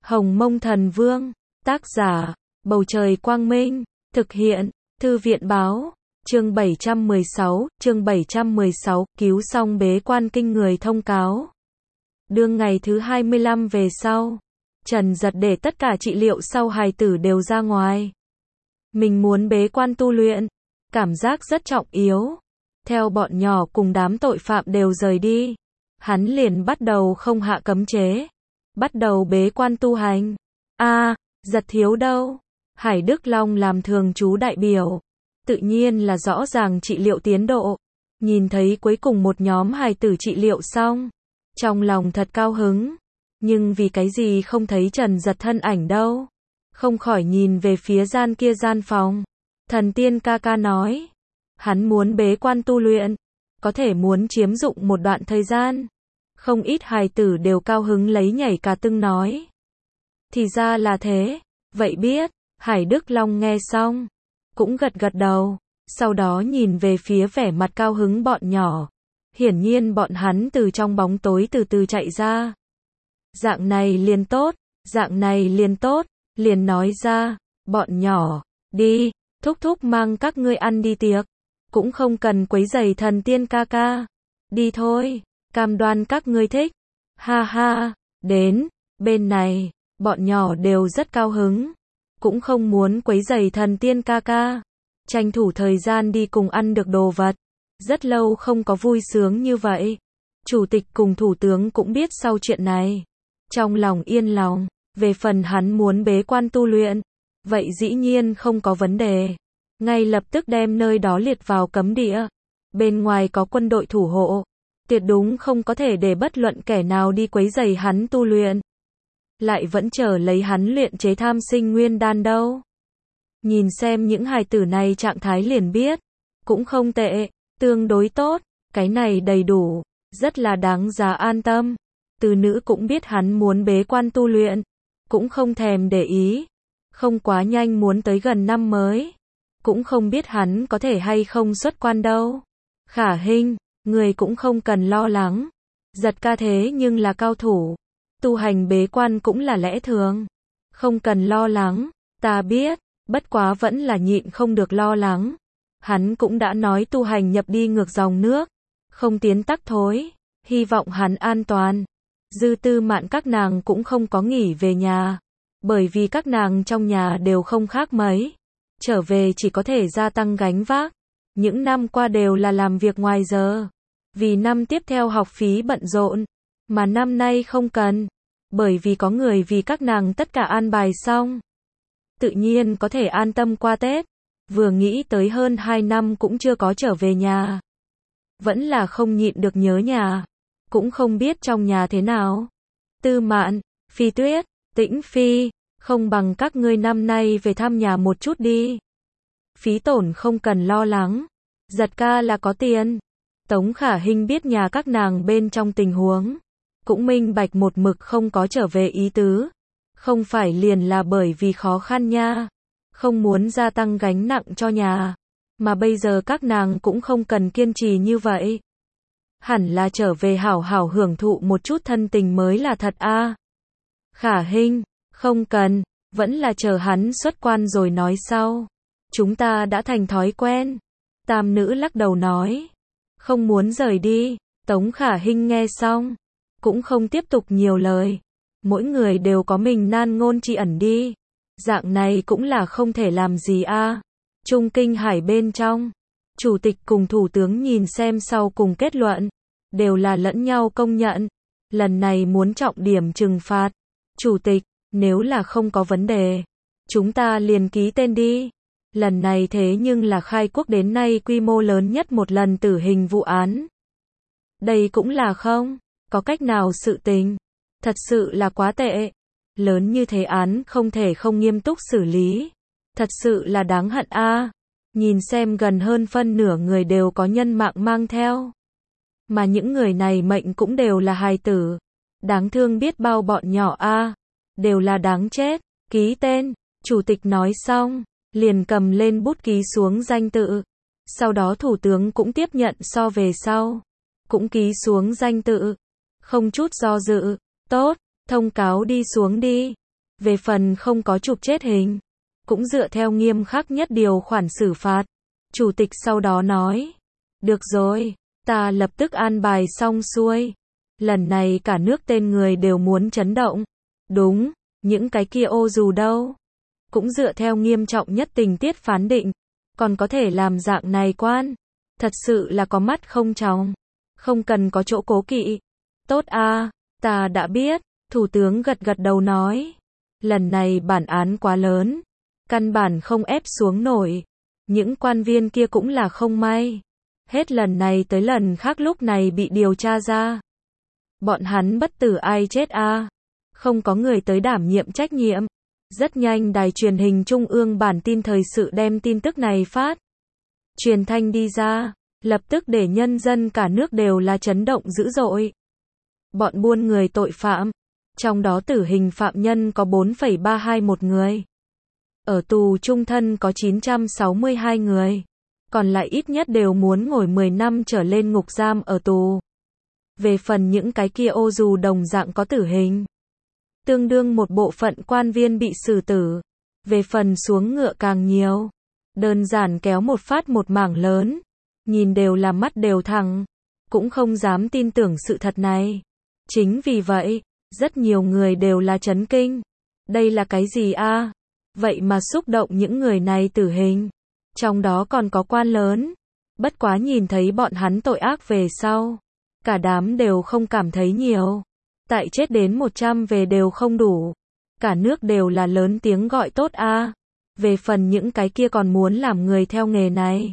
Hồng Mông Thần Vương, tác giả, Bầu Trời Quang Minh, thực hiện, Thư viện Báo, chương 716, cứu xong bế quan kinh người thông cáo. Đương ngày thứ 25 về sau, Trần Giật để tất cả trị liệu sau hài tử đều ra ngoài. Mình muốn bế quan tu luyện, cảm giác rất trọng yếu. Theo bọn nhỏ cùng đám tội phạm đều rời đi, hắn liền bắt đầu không hạ cấm chế, bắt đầu bế quan tu hành. Giật thiếu đâu? Hải Đức Long làm thường trú đại biểu, tự nhiên là rõ ràng trị liệu tiến độ. Nhìn thấy cuối cùng một nhóm hài tử trị liệu xong, trong lòng thật cao hứng. Nhưng vì cái gì không thấy Trần Giật thân ảnh đâu? Không khỏi nhìn về phía gian phòng. Thần tiên ca ca nói, hắn muốn bế quan tu luyện, có thể muốn chiếm dụng một đoạn thời gian. Không ít hài tử đều cao hứng lấy nhảy cả tưng nói. Thì ra là thế, vậy biết. Hải Đức Long nghe xong, cũng gật gật đầu, sau đó nhìn về phía vẻ mặt cao hứng bọn nhỏ. Hiển nhiên bọn hắn từ trong bóng tối từ từ chạy ra. Dạng này liền tốt, liền nói ra, bọn nhỏ, đi, thúc thúc mang các ngươi ăn đi tiệc, cũng không cần quấy rầy thần tiên ca ca. Đi thôi, cam đoan các ngươi thích. Ha ha, đến, bên này, bọn nhỏ đều rất cao hứng, cũng không muốn quấy rầy thần tiên ca ca, tranh thủ thời gian đi cùng ăn được đồ vật. Rất lâu không có vui sướng như vậy. Chủ tịch cùng thủ tướng cũng biết sau chuyện này, trong lòng yên lòng. Về phần hắn muốn bế quan tu luyện, vậy dĩ nhiên không có vấn đề. Ngay lập tức đem nơi đó liệt vào cấm địa. Bên ngoài có quân đội thủ hộ, tuyệt đúng không có thể để bất luận kẻ nào đi quấy rầy hắn tu luyện. Lại vẫn chờ lấy hắn luyện chế tham sinh nguyên đan đâu. Nhìn xem những hài tử này trạng thái liền biết, cũng không tệ, tương đối tốt, cái này đầy đủ, rất là đáng giá an tâm. Từ nữ cũng biết hắn muốn bế quan tu luyện, cũng không thèm để ý, không quá nhanh muốn tới gần năm mới, cũng không biết hắn có thể hay không xuất quan đâu. Khả Hinh, người cũng không cần lo lắng, Giật ca thế nhưng là cao thủ, tu hành bế quan cũng là lẽ thường, không cần lo lắng. Ta biết, bất quá vẫn là nhịn không được lo lắng. Hắn cũng đã nói tu hành nhập đi ngược dòng nước, không tiến tắc thối, hy vọng hắn an toàn. Dư Tư Mạn các nàng cũng không có nghỉ về nhà, bởi vì các nàng trong nhà đều không khác mấy, trở về chỉ có thể gia tăng gánh vác. Những năm qua đều là làm việc ngoài giờ, vì năm tiếp theo học phí bận rộn, mà năm nay không cần, bởi vì có người vì các nàng tất cả an bài xong, tự nhiên có thể an tâm qua Tết. Vừa nghĩ tới hơn 2 năm cũng chưa có trở về nhà, vẫn là không nhịn được nhớ nhà, cũng không biết trong nhà thế nào. Tư Mạn, Phi Tuyết, Tĩnh Phi, không bằng các ngươi năm nay về thăm nhà một chút đi. Phí tổn không cần lo lắng, Giật ca là có tiền. Tống Khả Hinh biết nhà các nàng bên trong tình huống, cũng minh bạch một mực không có trở về ý tứ, không phải liền là bởi vì khó khăn nha, không muốn gia tăng gánh nặng cho nhà, mà bây giờ các nàng cũng không cần kiên trì như vậy. Hẳn là trở về hảo hảo hưởng thụ một chút thân tình mới là thật a. Khả Hinh, không cần, vẫn là chờ hắn xuất quan rồi nói sau. Chúng ta đã thành thói quen. Tam nữ lắc đầu nói, không muốn rời đi. Tống Khả Hinh nghe xong, cũng không tiếp tục nhiều lời. Mỗi người đều có mình nan ngôn tri ẩn đi. Dạng này cũng là không thể làm gì a. Trung Kinh Hải bên trong, chủ tịch cùng thủ tướng nhìn xem sau cùng kết luận, đều là lẫn nhau công nhận. Lần này muốn trọng điểm trừng phạt. Chủ tịch, nếu là không có vấn đề, chúng ta liền ký tên đi. Lần này thế nhưng là khai quốc đến nay quy mô lớn nhất một lần tử hình vụ án. Đây cũng là không có cách nào sự tình. Thật sự là quá tệ. Lớn như thế án không thể không nghiêm túc xử lý. Thật sự là đáng hận a. Nhìn xem gần hơn phân nửa người đều có nhân mạng mang theo. Mà những người này mệnh cũng đều là hài tử. Đáng thương biết bao bọn nhỏ a. Đều là đáng chết. Ký tên. Chủ tịch nói xong, liền cầm lên bút ký xuống danh tự. Sau đó thủ tướng cũng tiếp nhận so về sau, cũng ký xuống danh tự. Không chút do dự. Tốt, thông cáo đi xuống đi. Về phần không có chụp chết hình, cũng dựa theo nghiêm khắc nhất điều khoản xử phạt. Chủ tịch sau đó nói, được rồi, ta lập tức an bài xong xuôi. Lần này cả nước tên người đều muốn chấn động. Đúng, những cái kia ô dù đâu. Cũng dựa theo nghiêm trọng nhất tình tiết phán định. Còn có thể làm dạng này quan. Thật sự là có mắt không tròng. Không cần có chỗ cố kỵ. Tốt a, ta đã biết. Thủ tướng gật gật đầu nói. Lần này bản án quá lớn. Căn bản không ép xuống nổi. Những quan viên kia cũng là không may. Hết lần này tới lần khác lúc này bị điều tra ra. Bọn hắn bất tử ai chết a? Không có người tới đảm nhiệm trách nhiệm. Rất nhanh đài truyền hình trung ương bản tin thời sự đem tin tức này phát. Truyền thanh đi ra, lập tức để nhân dân cả nước đều là chấn động dữ dội. Bọn buôn người tội phạm, trong đó tử hình phạm nhân có 4,321 người. Ở tù trung thân có 962 người. Còn lại ít nhất đều muốn ngồi 10 năm trở lên ngục giam ở tù. Về phần những cái kia ô dù đồng dạng có tử hình, tương đương một bộ phận quan viên bị xử tử. Về phần xuống ngựa càng nhiều. Đơn giản kéo một phát một mảng lớn. Nhìn đều là mắt đều thẳng. Cũng không dám tin tưởng sự thật này. Chính vì vậy, rất nhiều người đều là chấn kinh. Đây là cái gì a? Vậy mà xúc động những người này tử hình. Trong đó còn có quan lớn. Bất quá nhìn thấy bọn hắn tội ác về sau. Cả đám đều không cảm thấy nhiều. Tại chết đến 100 về đều không đủ. Cả nước đều là lớn tiếng gọi tốt a. Về phần những cái kia còn muốn làm người theo nghề này.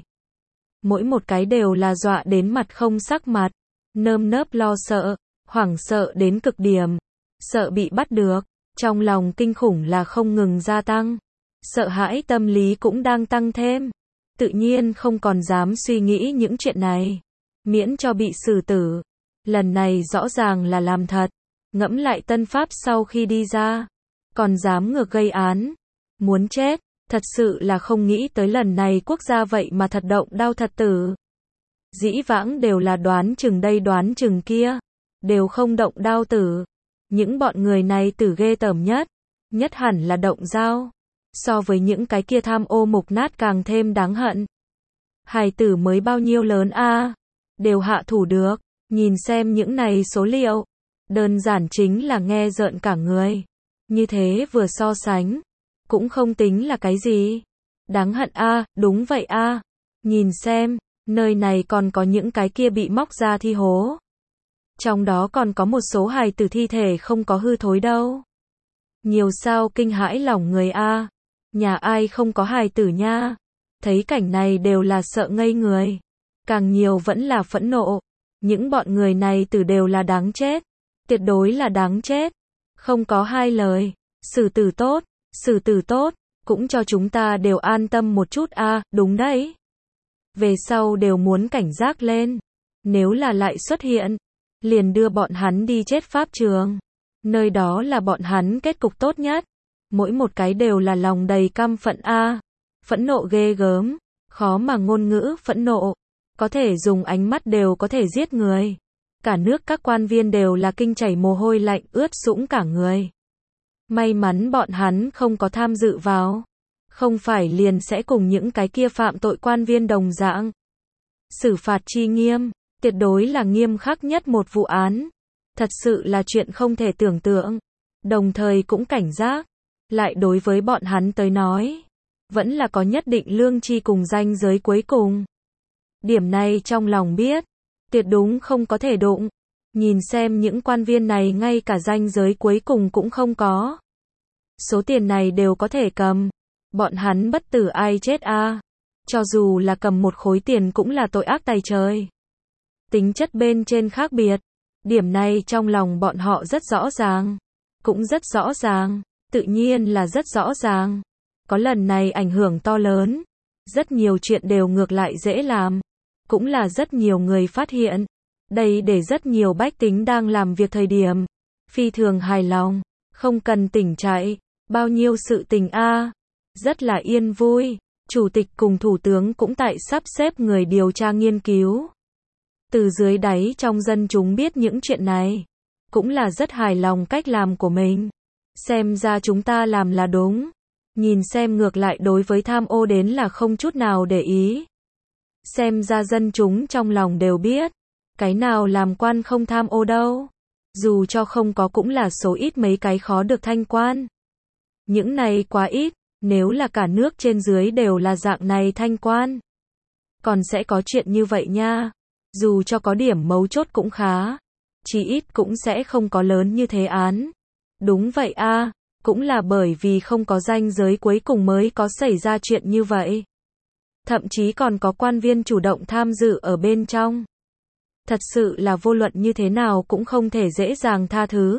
Mỗi một cái đều là dọa đến mặt không sắc mặt. Nơm nớp lo sợ. Hoảng sợ đến cực điểm. Sợ bị bắt được. Trong lòng kinh khủng là không ngừng gia tăng. Sợ hãi tâm lý cũng đang tăng thêm. Tự nhiên không còn dám suy nghĩ những chuyện này. Miễn cho bị xử tử. Lần này rõ ràng là làm thật. Ngẫm lại Tân Pháp sau khi đi ra. Còn dám ngược gây án. Muốn chết. Thật sự là không nghĩ tới lần này quốc gia vậy mà thật động đao thật tử. Dĩ vãng đều là đoán chừng đây đoán chừng kia. Đều không động đao tử. Những bọn người này tử ghê tởm nhất. Nhất hẳn là động dao. So với những cái kia tham ô mục nát càng thêm đáng hận. Hài tử mới bao nhiêu lớn a? Đều hạ thủ được. Nhìn xem những này số liệu. Đơn giản chính là nghe rợn cả người. Như thế vừa so sánh. Cũng không tính là cái gì. Đáng hận a, đúng vậy a. Nhìn xem, nơi này còn có những cái kia bị móc ra thi hố. Trong đó còn có một số hài tử thi thể không có hư thối đâu. Nhiều sao kinh hãi lòng người a. Nhà ai không có hài tử nha. Thấy cảnh này đều là sợ ngây người. Càng nhiều vẫn là phẫn nộ. Những bọn người này tử đều là đáng chết. Tuyệt đối là đáng chết. Không có hai lời. Xử tử tốt. Xử tử tốt. Cũng cho chúng ta đều an tâm một chút a. Đúng đấy. Về sau đều muốn cảnh giác lên. Nếu là lại xuất hiện. Liền đưa bọn hắn đi chết pháp trường. Nơi đó là bọn hắn kết cục tốt nhất. Mỗi một cái đều là lòng đầy căm phẫn a. Phẫn nộ ghê gớm. Khó mà ngôn ngữ phẫn nộ. Có thể dùng ánh mắt đều có thể giết người. Cả nước các quan viên đều là kinh chảy mồ hôi lạnh ướt sũng cả người. May mắn bọn hắn không có tham dự vào. Không phải liền sẽ cùng những cái kia phạm tội quan viên đồng dạng. Xử phạt chi nghiêm. Tuyệt đối là nghiêm khắc nhất một vụ án. Thật sự là chuyện không thể tưởng tượng. Đồng thời cũng cảnh giác. Lại đối với bọn hắn tới nói. Vẫn là có nhất định lương tri cùng ranh giới cuối cùng. Điểm này trong lòng biết. Tuyệt đúng không có thể đụng. Nhìn xem những quan viên này ngay cả ranh giới cuối cùng cũng không có. Số tiền này đều có thể cầm. Bọn hắn bất tử ai chết a. Cho dù là cầm một khối tiền cũng là tội ác tày trời. Tính chất bên trên khác biệt. Điểm này trong lòng bọn họ rất rõ ràng. Cũng rất rõ ràng. Tự nhiên là rất rõ ràng. Có lần này ảnh hưởng to lớn. Rất nhiều chuyện đều ngược lại dễ làm. Cũng là rất nhiều người phát hiện. Đây để rất nhiều bách tính đang làm việc thời điểm. Phi thường hài lòng. Không cần tỉnh chạy. Bao nhiêu sự tình a. Rất là yên vui. Chủ tịch cùng thủ tướng cũng tại sắp xếp người điều tra nghiên cứu. Từ dưới đáy trong dân chúng biết những chuyện này. Cũng là rất hài lòng cách làm của mình. Xem ra chúng ta làm là đúng. Nhìn xem ngược lại đối với tham ô đến là không chút nào để ý. Xem ra dân chúng trong lòng đều biết. Cái nào làm quan không tham ô đâu. Dù cho không có cũng là số ít mấy cái khó được thanh quan. Những này quá ít, nếu là cả nước trên dưới đều là dạng này thanh quan. Còn sẽ có chuyện như vậy nha. Dù cho có điểm mấu chốt cũng khá. Chí ít cũng sẽ không có lớn như thế án. Đúng vậy a, cũng là bởi vì không có ranh giới cuối cùng mới có xảy ra chuyện như vậy. Thậm chí còn có quan viên chủ động tham dự ở bên trong. Thật sự là vô luận như thế nào cũng không thể dễ dàng tha thứ.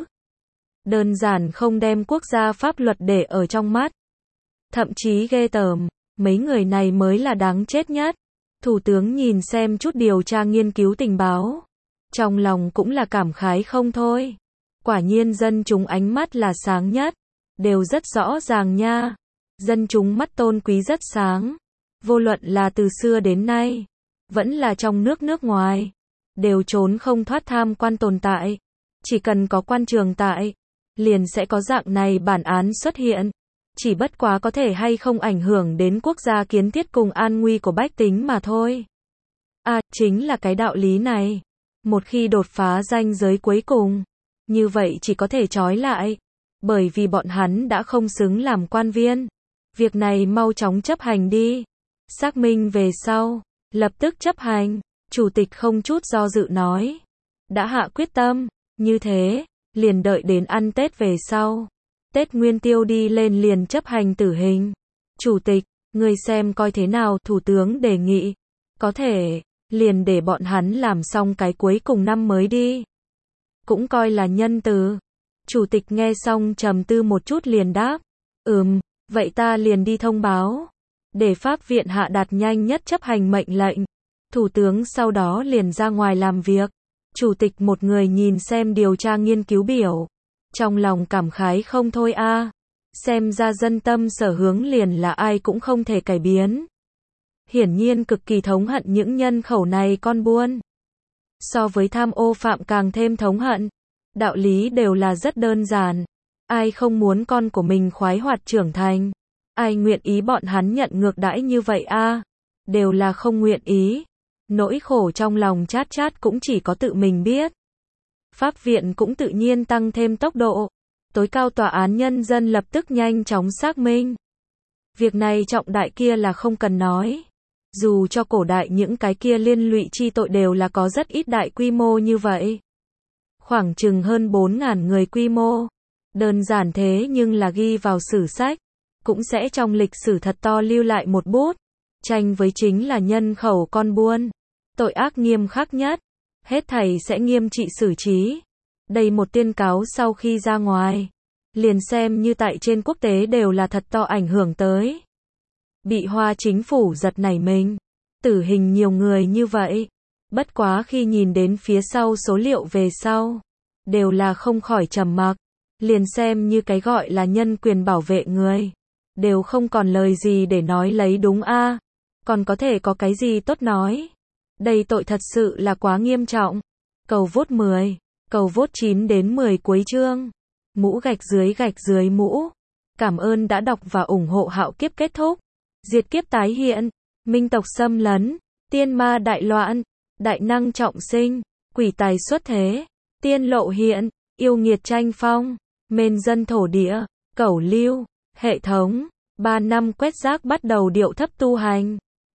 Đơn giản không đem quốc gia pháp luật để ở trong mắt. Thậm chí ghê tởm, mấy người này mới là đáng chết nhất. Thủ tướng nhìn xem chút điều tra nghiên cứu tình báo. Trong lòng cũng là cảm khái không thôi. Quả nhiên dân chúng ánh mắt là sáng nhất. Đều rất rõ ràng nha. Dân chúng mắt tôn quý rất sáng. Vô luận là từ xưa đến nay. Vẫn là trong nước ngoài. Đều trốn không thoát tham quan tồn tại. Chỉ cần có quan trường tại. Liền sẽ có dạng này bản án xuất hiện. Chỉ bất quá có thể hay không ảnh hưởng đến quốc gia kiến thiết cùng an nguy của bách tính mà thôi. Chính là cái đạo lý này. Một khi đột phá ranh giới cuối cùng, như vậy chỉ có thể trói lại. Bởi vì bọn hắn đã không xứng làm quan viên. Việc này mau chóng chấp hành đi. Xác minh về sau, lập tức chấp hành. Chủ tịch không chút do dự nói. Đã hạ quyết tâm, như thế, liền đợi đến ăn Tết về sau. Tết Nguyên Tiêu đi lên liền chấp hành tử hình. Chủ tịch, người xem coi thế nào, thủ tướng đề nghị. Có thể, liền để bọn hắn làm xong cái cuối cùng năm mới đi. Cũng coi là nhân từ. Chủ tịch nghe xong trầm tư một chút liền đáp. Vậy ta liền đi thông báo. Để Pháp viện hạ đạt nhanh nhất chấp hành mệnh lệnh. Thủ tướng sau đó liền ra ngoài làm việc. Chủ tịch một người nhìn xem điều tra nghiên cứu biểu. Trong lòng cảm khái không thôi a. Xem ra dân tâm sở hướng liền là ai cũng không thể cải biến. Hiển nhiên cực kỳ thống hận những nhân khẩu này con buôn. So với tham ô phạm càng thêm thống hận. Đạo lý đều là rất đơn giản. Ai không muốn con của mình khoái hoạt trưởng thành? Ai nguyện ý bọn hắn nhận ngược đãi như vậy a? Đều là không nguyện ý. Nỗi khổ trong lòng chát chát cũng chỉ có tự mình biết. Pháp viện cũng tự nhiên tăng thêm tốc độ. Tối cao tòa án nhân dân lập tức nhanh chóng xác minh. Việc này trọng đại kia là không cần nói. Dù cho cổ đại những cái kia liên lụy chi tội đều là có rất ít đại quy mô như vậy. Khoảng chừng hơn 4.000 người quy mô. Đơn giản thế nhưng là ghi vào sử sách. Cũng sẽ trong lịch sử thật to lưu lại một bút. Tranh với chính là nhân khẩu con buôn. Tội ác nghiêm khắc nhất. Hết thảy sẽ nghiêm trị xử trí. Đây một tuyên cáo sau khi ra ngoài. Liền xem như tại trên quốc tế đều là thật to ảnh hưởng tới. Bị Hoa chính phủ giật nảy mình. Tử hình nhiều người như vậy. Bất quá khi nhìn đến phía sau số liệu về sau. Đều là không khỏi trầm mặc. Liền xem như cái gọi là nhân quyền bảo vệ người. Đều không còn lời gì để nói lấy đúng a. Còn có thể có cái gì tốt nói. Đây tội thật sự là quá nghiêm trọng. Cầu vote 10. Cầu vote 9 đến 10 cuối chương. Mũ gạch dưới mũ. Cảm ơn đã đọc và ủng hộ Hạo Kiếp kết thúc. Diệt kiếp tái hiện. Minh tộc xâm lấn. Tiên ma đại loạn. Đại năng trọng sinh. Quỷ tài xuất thế. Tiên lộ hiện. Yêu nghiệt tranh phong. Mên dân thổ địa. Cẩu lưu. Hệ thống. 3 năm quét rác bắt đầu điệu thấp tu hành.